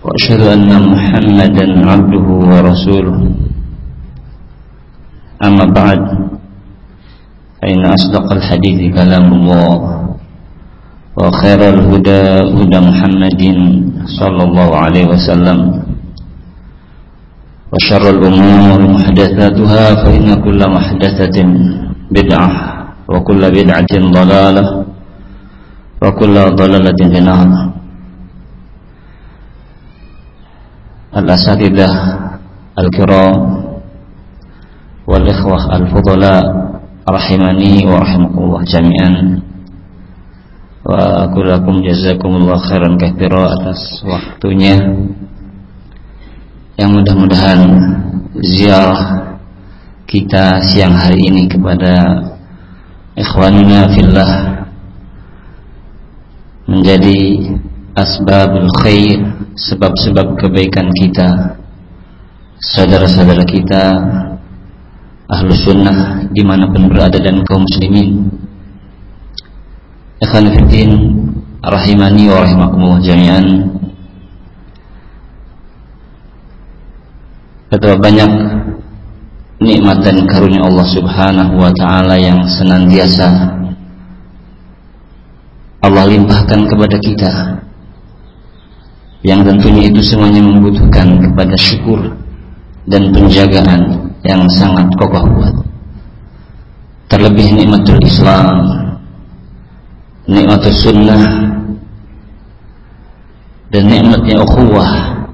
وأشهد أن محمدا عبده ورسوله أما بعد فإن أصدق الحديث كلام الله وخير الهدى هدى محمد صلى الله عليه وسلم وشر الأمور محدثاتها فإن كل محدثة بدعة وكل بدعة ضلالة وكل ضلالة في النار. Al-asatidzah al-kiram wal ikhwah al-fudala rahimani wa rahimakumullah jami'an, wa kullakum jazakumullah khairan katsira atas waktunya yang mudah-mudahan ziarah kita siang hari ini kepada ikhwanina fillah menjadi asbabul khair, sebab-sebab kebaikan kita, saudara-saudara kita Ahlus Sunnah dimanapun berada dan kaum muslimin. Ikhwan fillah rahimani wa rahimakumullah jami'an. Betapa banyak nikmat dan karunia Allah Subhanahu wa taala yang senantiasa Allah limpahkan kepada kita, yang tentunya itu semuanya membutuhkan kepada syukur dan penjagaan yang sangat kokoh kuat. Terlebih nikmatul Islam, nikmatul sunnah, dan nikmatnya ukhuwah,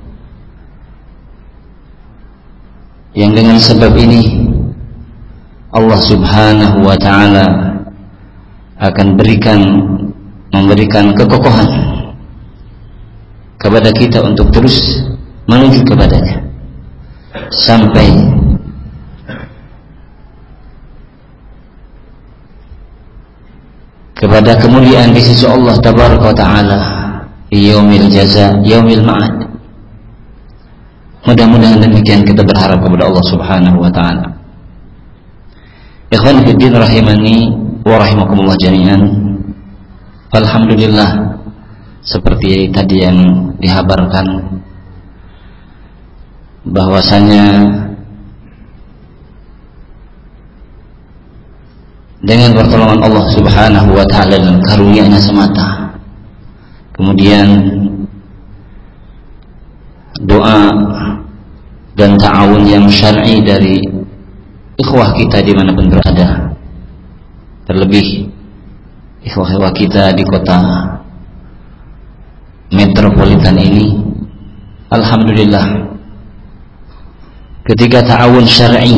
yang dengan sebab ini Allah Subhanahu wa ta'ala akan memberikan kekokohan kepada kita untuk terus menuju kepadanya sampai kepada kemuliaan di sisi Allah tabaraka wa taala yaumil jaza, yaumil ma'ad. Mudah-mudahan demikian kita berharap kepada Allah Subhanahu wa taala. Ikhwan fillah rahimani wa rahimakumullah jami'an. Alhamdulillah, seperti tadi yang dihabarkan bahwasanya dengan pertolongan Allah Subhanahu wa taala dan karunia-Nya semata, kemudian doa dan ta'awun yang syar'i dari ikhwah kita dimanapun berada, terlebih ikhwah kita di kota metropolitan ini, alhamdulillah, ketika ta'awun syar'i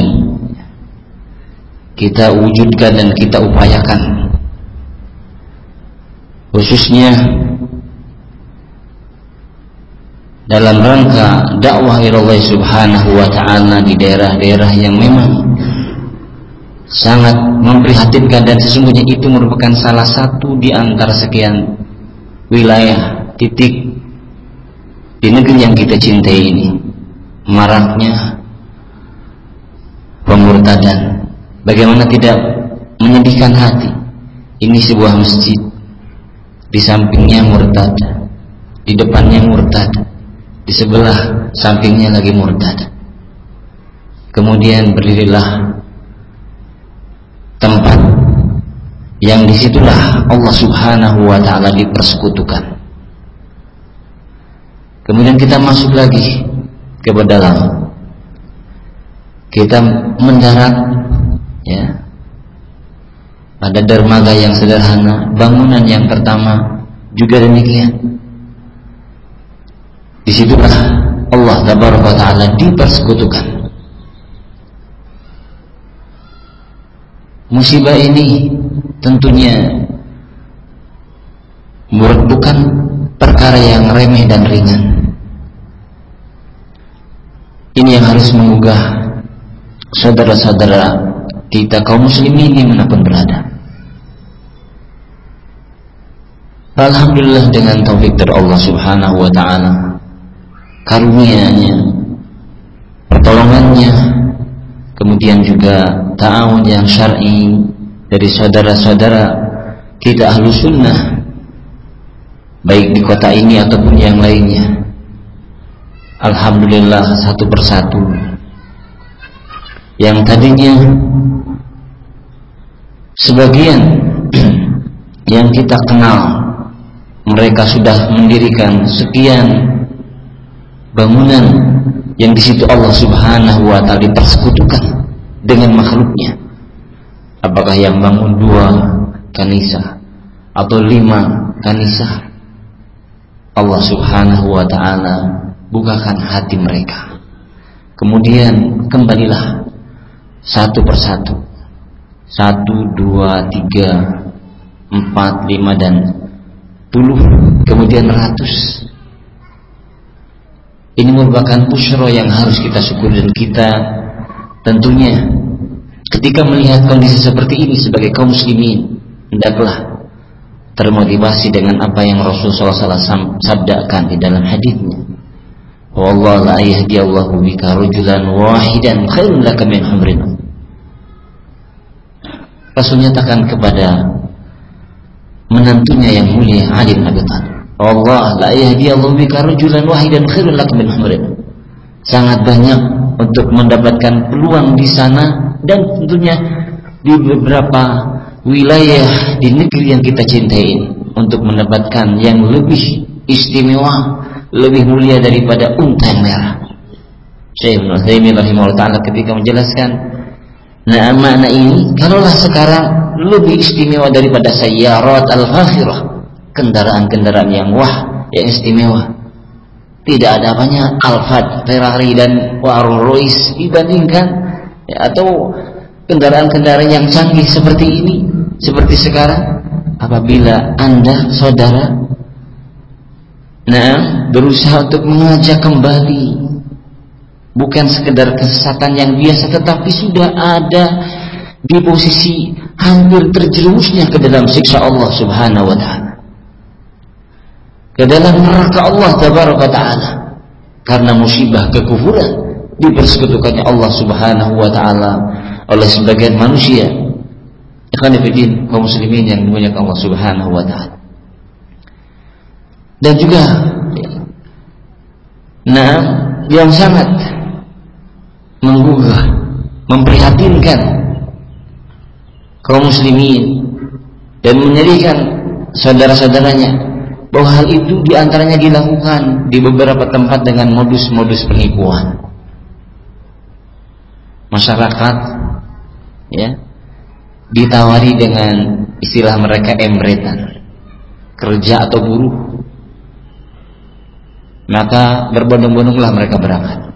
kita wujudkan dan kita upayakan, khususnya dalam rangka dakwah ilallah Subhanahu wa ta'ala di daerah-daerah yang memang sangat memprihatinkan, dan sesungguhnya itu merupakan salah satu di antara sekian wilayah titik di negeri yang kita cintai ini maraknya pemurtadan. Bagaimana tidak menyedihkan hati? Ini sebuah masjid, di sampingnya murtad, di depannya murtad, di sebelah sampingnya lagi murtad. Kemudian berdirilah tempat yang disitulah Allah Subhanahu wa ta'ala dipersekutukan. Kemudian kita masuk lagi ke dalam, kita mendarat ya pada dermaga yang sederhana, bangunan yang pertama juga demikian. Disitulah Allah tabaraka wa ta'ala dipersekutukan. Musibah ini tentunya bukan perkara yang remeh dan ringan. Ini yang harus menggugah saudara-saudara kita kaum muslimin dimanapun berada. Alhamdulillah, dengan taufik dari Allah Subhanahu wa ta'ala, karunia-Nya, pertolongannya, kemudian juga ta'awun yang syar'i dari saudara-saudara kita Ahlus Sunnah, baik di kota ini ataupun yang lainnya, alhamdulillah satu persatu yang tadinya sebagian yang kita kenal mereka sudah mendirikan sekian bangunan yang di situ Allah Subhanahu wa taala dipersekutukan dengan makhluknya. Apakah yang bangun 2 kanisa atau 5 kanisa, Allah Subhanahu wa taala bukakan hati mereka. Kemudian kembalilah satu persatu, 1, 2, 3, 4, 5 dan 10, kemudian 100. Ini merupakan busyra yang harus kita syukuri, dan kita tentunya ketika melihat kondisi seperti ini sebagai kaum muslimin hendaklah termotivasi dengan apa yang Rasulullah SAW sabdakan di dalam hadisnya, wallahu la yahdiyallahu bika rajulan wahidan khairun laka min humrin. Rasul nyatakan kepada menantunya yang mulia Ali bin Abi Thalib, Allah la yahdiyallahu bika rajulan wahidan khairun laka min humrin. Sangat banyak untuk mendapatkan peluang di sana dan tentunya di beberapa wilayah di negeri yang kita cintai ini untuk mendapatkan yang lebih istimewa, lebih mulia daripada unta yang merah. Syekh Ibnu Utsaimin rahimahullah taala ketika menjelaskan makna ini, kalaulah sekarang lebih istimewa daripada sayyarat al-fakhirah, kendaraan-kendaraan yang yang istimewa, tidak ada apanya Alphard, Ferrari dan Rolls Royce dibandingkan atau kendaraan-kendaraan yang canggih seperti ini, seperti sekarang. Apabila Anda saudara berusaha untuk mengajak kembali bukan sekedar kesesatan yang biasa, tetapi sudah ada di posisi hampir terjerumusnya ke dalam siksa Allah Subhanahu wa taala, ke dalam neraka Allah Tabaraka Ta'ala karena musibah kekufuran, dipersekutukannya Allah Subhanahu wa taala oleh sebagian manusia. Ikhwan fillah kaum muslimin yang dimuliakan Allah Subhanahu wa taala. Dan juga yang sangat menggugah, memprihatinkan kaum muslimin dan menyedihkan saudara-saudaranya, bahwa hal itu diantaranya dilakukan di beberapa tempat dengan modus-modus penipuan. Masyarakat ditawari dengan istilah mereka emretan, kerja atau buruh, maka berbondong-bondonglah mereka berangkat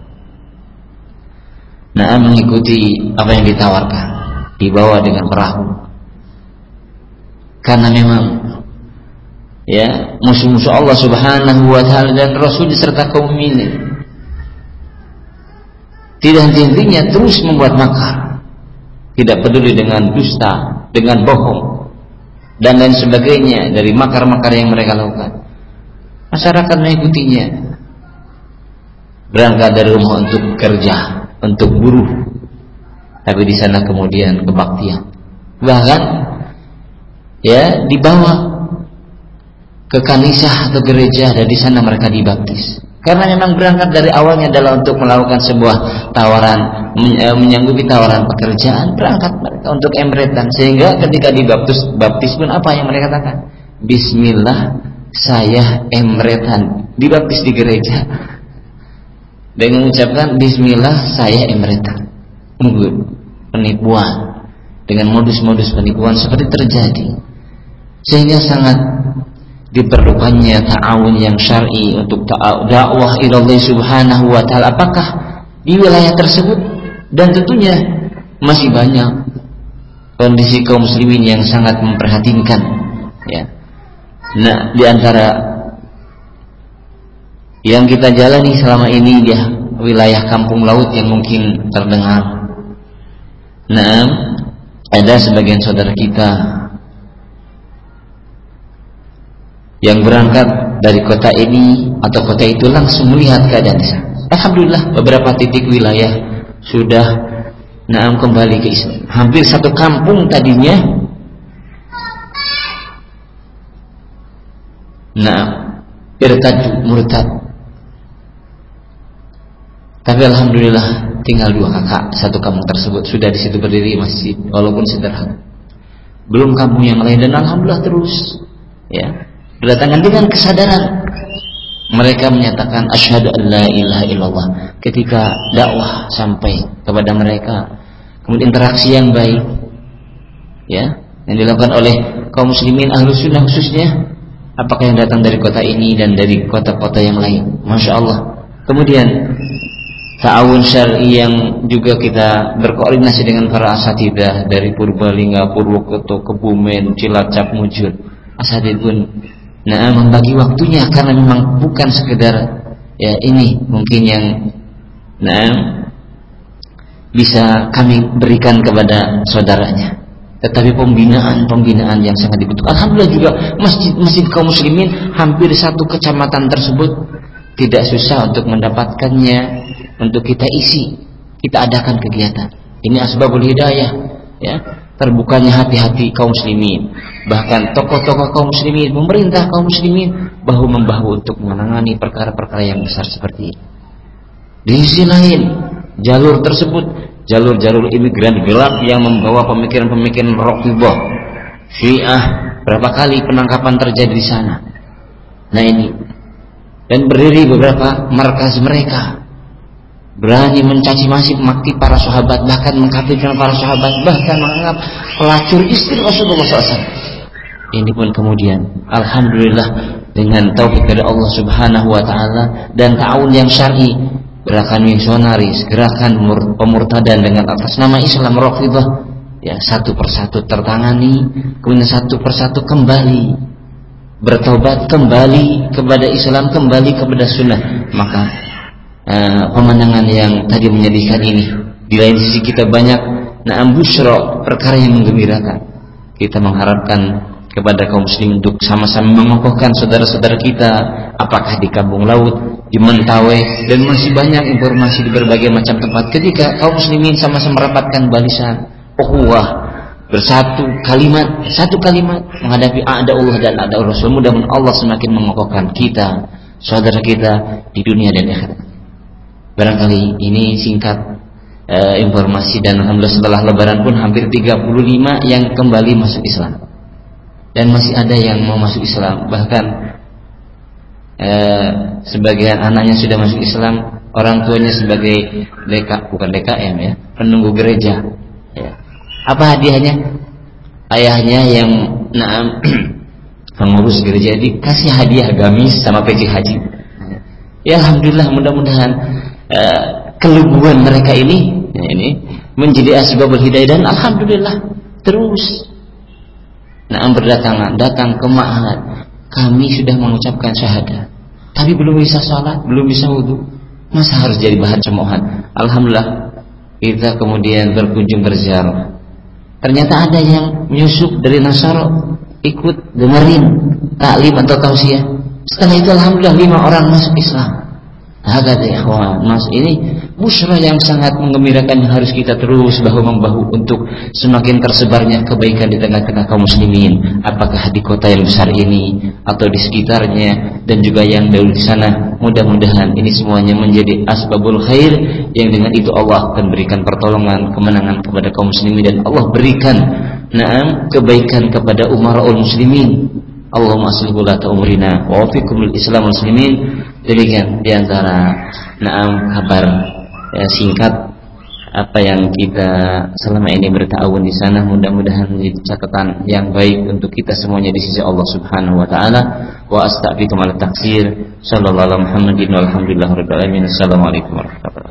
mengikuti apa yang ditawarkan, dibawa dengan perahu, karena memang musuh-musuh Allah Subhanahu wa taala dan Rasul serta kaum mukminin tidak henti-hentinya terus membuat makar, tidak peduli dengan dusta, dengan bohong dan lain sebagainya dari makar-makar yang mereka lakukan. Masyarakat mengikutinya, berangkat dari rumah untuk kerja, untuk buruh, tapi di sana kemudian kebaktian, bahkan dibawa ke kanisa atau gereja dan di sana mereka dibaptis, karena memang berangkat dari awalnya adalah untuk melakukan sebuah tawaran, menyanggupi tawaran pekerjaan, berangkat mereka untuk emretan, sehingga ketika dibaptis pun apa yang mereka katakan, Bismillah saya emretan, dibaptis di gereja dengan mengucapkan Bismillah saya emretan. Penipuan dengan modus-modus penipuan seperti terjadi, sehingga sangat diperlukannya ta'awun yang syar'i untuk dakwah ila Allah Subhanahu wa taala, apakah di wilayah tersebut, dan tentunya masih banyak kondisi kaum muslimin yang sangat memperhatinkan di antara yang kita jalani selama ini wilayah kampung laut yang mungkin terdengar. Ada sebagian saudara kita yang berangkat dari kota ini atau kota itu langsung melihat keadaan di sana. Alhamdulillah beberapa titik wilayah sudah kembali ke Islam. Hampir satu kampung tadinya murtad, Tapi alhamdulillah tinggal 2 kakak, satu kampung tersebut sudah di situ berdiri masjid walaupun sederhana. Belum kampung yang lain, dan alhamdulillah terus ya berdatangan dengan kesadaran. Mereka menyatakan asyhadu an la ilaha illallah ketika dakwah sampai kepada mereka. Kemudian interaksi yang baik ya yang dilakukan oleh kaum muslimin ahlus sunnah khususnya, apakah yang datang dari kota ini dan dari kota-kota yang lain, masya Allah. Kemudian ta'awun syar'i yang juga kita berkoordinasi dengan para asatidzah dari Purbalingga, Purwokerto, Kebumen, Cilacap, Mujur. Asatidz pun membagi waktunya karena memang bukan sekedar ya ini mungkin yang bisa kami berikan kepada saudaranya, tetapi pembinaan yang sangat dibutuhkan. Alhamdulillah juga masjid kaum muslimin hampir satu kecamatan tersebut tidak susah untuk mendapatkannya, untuk kita isi, kita adakan kegiatan. Ini asbabul hidayah ya, terbukanya hati-hati kaum muslimin, bahkan tokoh-tokoh kaum muslimin, pemerintah kaum muslimin bahu-membahu untuk menangani perkara-perkara yang besar seperti ini. Di sisi lain, jalur tersebut jalur-jalur imigran gelap yang membawa pemikiran-pemikiran Rafidhah, Syiah, berapa kali penangkapan terjadi di sana. Nah ini, dan berdiri beberapa markas mereka, berani mencaci maki para sahabat, bahkan mengkafirkan para sahabat, bahkan menganggap pelacur istri Rasulullah SAW. Ini pun kemudian alhamdulillah dengan taufik dari Allah Subhanahu wa taala dan ta'awun yang syar'i, gerakan misionaris, gerakan pemurtadan dengan atas nama Islam Rafidhah ya satu persatu tertangani, kemudian satu persatu kembali bertobat, kembali kepada Islam, kembali kepada sunnah. Maka pemandangan yang tadi menyedihkan ini, di lain sisi kita banyak busyra, perkara yang menggembirakan. Kita mengharapkan kepada kaum muslim untuk sama-sama mengokohkan saudara-saudara kita, apakah di Kampung Laut, di Mentawai, dan masih banyak informasi di berbagai macam tempat. Ketika kaum muslimin sama-sama merapatkan barisan ukhuwah, bersatu satu kalimat menghadapi a'da Allah dan a'da Rasul, mudah-mudahan Allah semakin mengokohkan kita, saudara kita di dunia dan akhirat. Barangkali ini singkat informasi, dan alhamdulillah setelah lebaran pun hampir 35 yang kembali masuk Islam. Dan masih ada yang mau masuk Islam, bahkan sebagian anaknya sudah masuk Islam, orang tuanya sebagai bukan DKM ya, penunggu gereja ya. Apa hadiahnya? Ayahnya yang pengurus gereja dikasih hadiah gamis sama peci haji ya. Alhamdulillah, mudah-mudahan keluguan mereka ini menjadi asbabul hidayah, dan alhamdulillah terus datang ke ma'had. Kami sudah mengucapkan syahadat, tapi belum bisa sholat, belum bisa wudu, masa harus jadi bahan cemoohan? Alhamdulillah kita kemudian berkunjung berziarah. Ternyata ada yang menyusup dari Nasara, ikut dengerin taklim atau tausiah. Setelah itu alhamdulillah 5 orang masuk Islam. Hadirin ikhwan, mas, ini busyra yang sangat menggembirakan yang harus kita terus bahu-membahu untuk semakin tersebarnya kebaikan di tengah-tengah kaum muslimin, apakah di kota yang besar ini atau di sekitarnya, dan juga yang dahulu di sana. Mudah-mudahan ini semuanya menjadi asbabul khair yang dengan itu Allah akan berikan pertolongan, kemenangan kepada kaum muslimin, dan Allah berikan kebaikan kepada umaraul muslimin. Allahumma aslih wulata umrina wa wafiqhum lil Islam muslimin. Demikian diantara kabar singkat apa yang kita selama ini berta'awun di sana, mudah-mudahan menjadi catatan yang baik untuk kita semuanya di sisi Allah Subhanahu wa taala. Wa astaghfiruka min at-taqsir. Sallallahu alaihi wa sallam. Alhamdulillahirabbil alamin. Assalamualaikum warahmatullahi wabarakatuh.